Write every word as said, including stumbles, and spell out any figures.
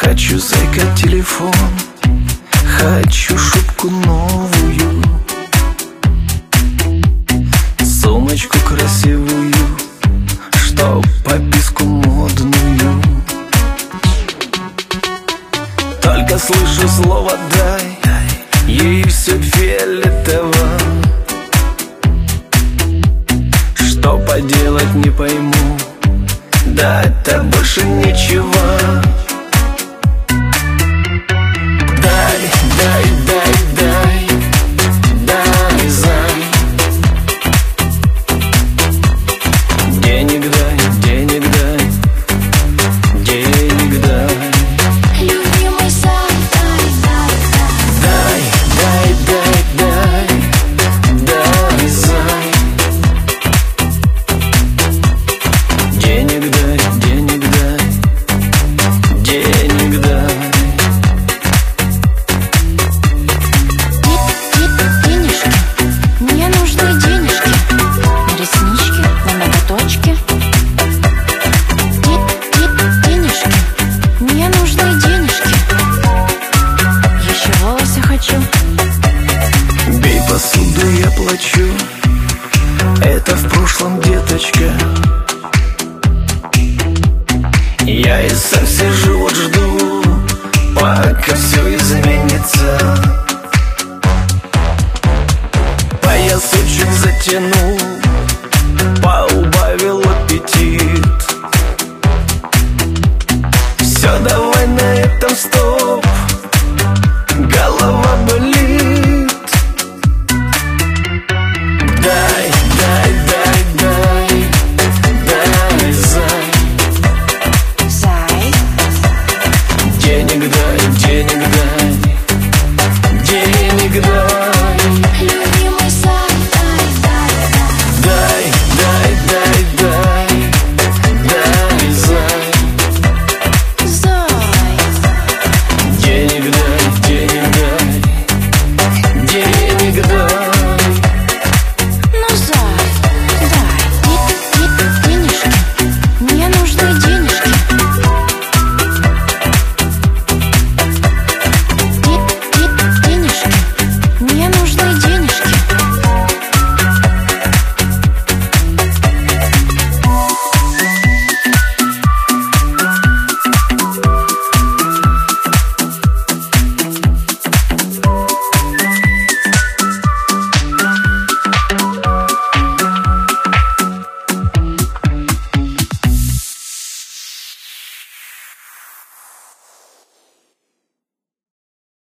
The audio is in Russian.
Хочу зайка телефон, хочу шубку новую, сумочку красивую, чтоб подписку модную. Только слышу слово «дай», ей все фиолетово. Что поделать, не пойму, дать-то больше ничего. Дай, дай, дай, дай, дай, зай. Денег дай, денег дай, денег дай. Любимый зай, дай, дай, дай. Дай, дай, дай, дай, зай. Денег дай, денег дай, денег дай. Денежки, мне нужны денежки. На реснички, на ноготочки. Денежки, мне нужны денежки. Еще волосы хочу. Бей посуду, я плачу. Это в прошлом, деточка. Я и сам сижу, вот жду, пока все изменится. Поясочек затянул, поубавил аппетит. Все, давай на этом стоп, голова болит. Дай, дай, дай, дай, дай, зай. Зай, Денег дай, денег дай,